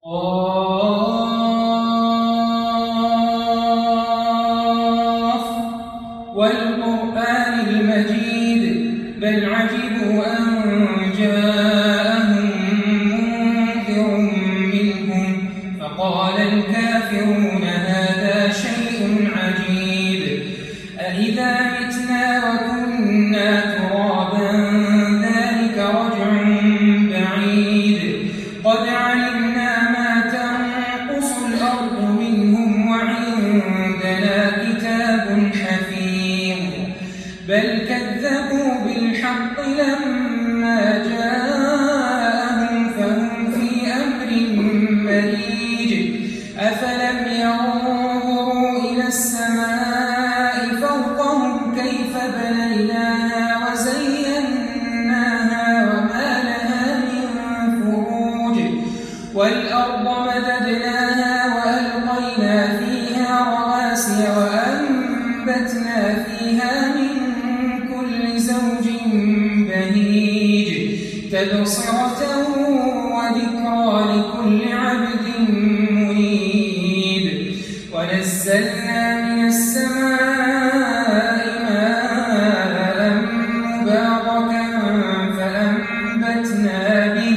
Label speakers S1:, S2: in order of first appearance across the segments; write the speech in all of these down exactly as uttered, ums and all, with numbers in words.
S1: قاف والقرآن المجيد بل عجبوا أن جاءهم منذر منهم فقال الكافرون هذا شيء عجيب أإذا متنا وكنا ترابا ذلك رجع بعيد قد علمنا ما تنقص الأرض منهم وعندنا كتاب حفيظ بل كذبوا بالحق لما جاءهم فهم في أمر مريج أفلم ينظروا إلى السماء فوقهم كيف بنيناها وزيناها وما لها من فروج والأرض مددناها وألقينا فيها رواسي وأنبتنا فيها من كل زوج بهيج تبصرة وذكرى لكل عبد منيب ونزلنا من السماء ماء مباركا فأنبتنا به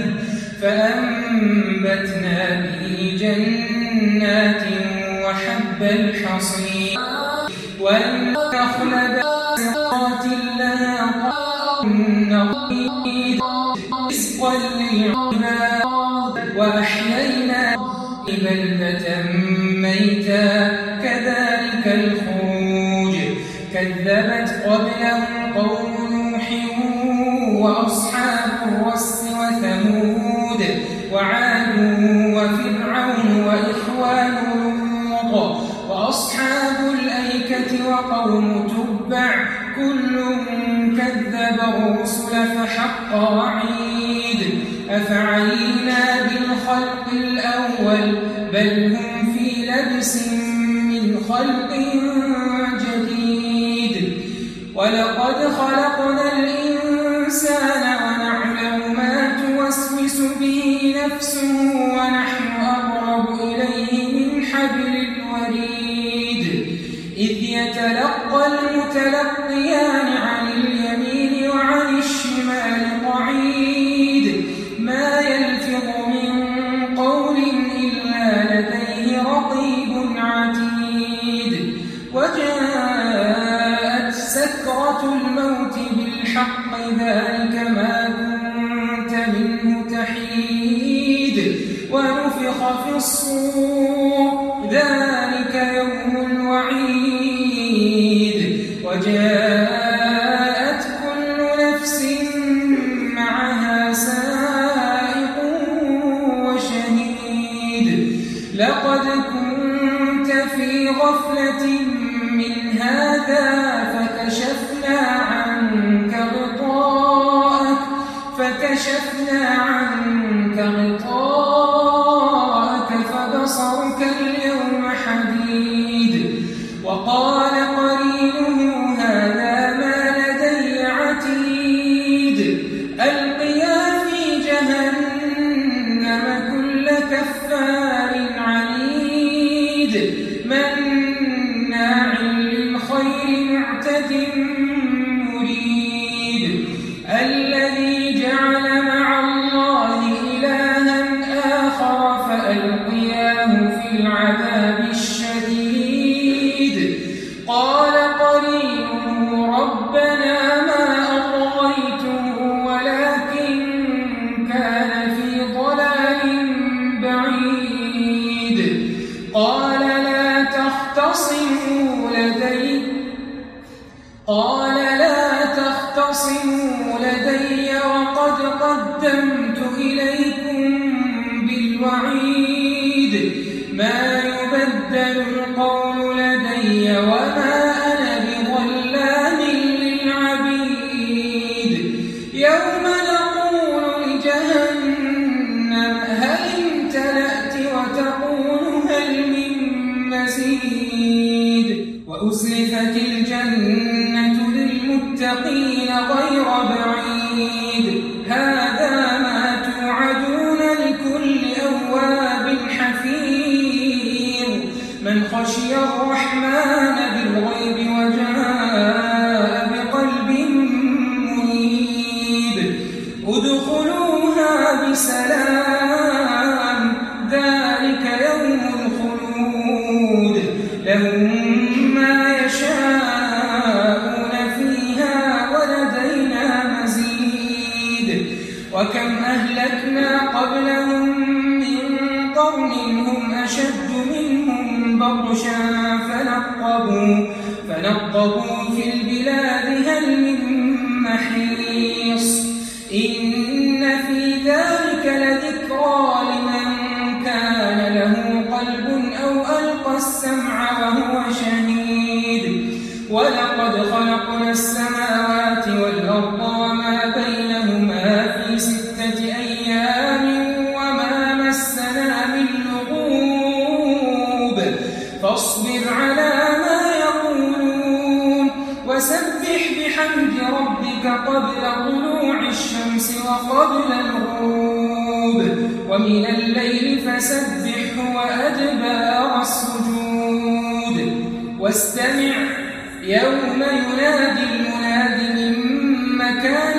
S1: فأنبتنا به جنات وحب الحصيد والنخل باسقات لها نضيد رزقا للعباد وأحيينا بلدة ميتا كذلك الخروج كذبت قبلهم قوم نوح وأصحاب الرس وثمود وعاد وفرعون وإخوان لوط وأصحاب الأيكة وقوم تبع كل كذب الرسل فحق وعيد أفعينا بالخلق الأول بل هم في لبس من خلق جديد ولقد خلقنا الإنسان ونعلم ما توسوس به نفسه ونحن أقرب إليه من حبل الوريد إذ يتلقى المتلقيان عن اليمين وعن الشمال قعيد ما يلفظ من قول إلا لديه رقيب عتيد وجاءت سكرة الموت بالحق ذلك ما كنت منه تحيد ونفخ في الصور ذلك يوم الوعيد وجاءت كل نفس معها سائق وشهيد لقد كنت في غفلة من هذا فكشفنا عنك غطاءك فكشفنا عنك غطاءك فبصرك اليوم حديد وقال قرينه هذا ما لدي عتيد ألقيا في جهنم كل كفار عنيد مناع للخير معتد مريب الذي جعل مع الله إلها آخر فألقياه في العذاب الشديد قال قرينه ربنا ما أطغيته ولكن كان في ضلال بعيد قال لا تختصموا لدي قال لا تختصموا لدي وقد قدمت إليكم بالوعيد ما يبدل القول لدي وما أنا بظلام للعبيد يوم نقول لجهنم هل امتلأت وتقول هل من مزيد وأزلفت الجنة للمتقين غير بعيد هذا ما توعدون لكل أواب من خشي الرحمن بالغيب وجاء بقلب منيب ادخلوها بسلام ذلك يوم الخلود لهم ما يشاءون فيها ولدينا مزيد وكم أهلكنا قبلهم من قرن هم أشد منهم بطشا فنقبوا, فنقبوا في البلاد هل من محيص إن في ذلك لذكرى لمن كان له قلب أو ألقى السمع وهو شهيد ولقد خلقنا السماوات والأرض وما بينهما في ستة أيام وما مسنا من لغوب فاصبر على ما يقولون وسبح بحمد ربك قبل طلوع الشمس وقبل الغروب ومن الليل فسبحه وأدبار السجود واستمع يوم ينادي المناد من مكان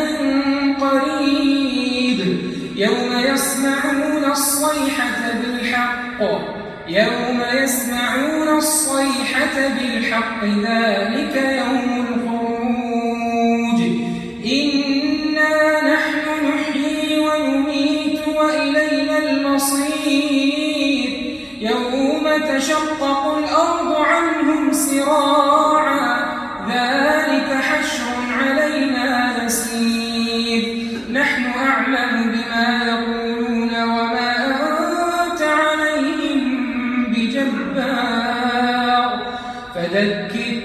S1: قريب يوم يسمعون الصيحة بالحق يوم يسمعون الصيحة بالحق ذلك يوم الخروج إنا نحن نحيي ويميت وإلينا المصير يوم تشقق الأرض عنهم سراعا ذلك حشر علينا يسير نحن أعلم بما يقولون وما أنت عليهم بجبار فذكر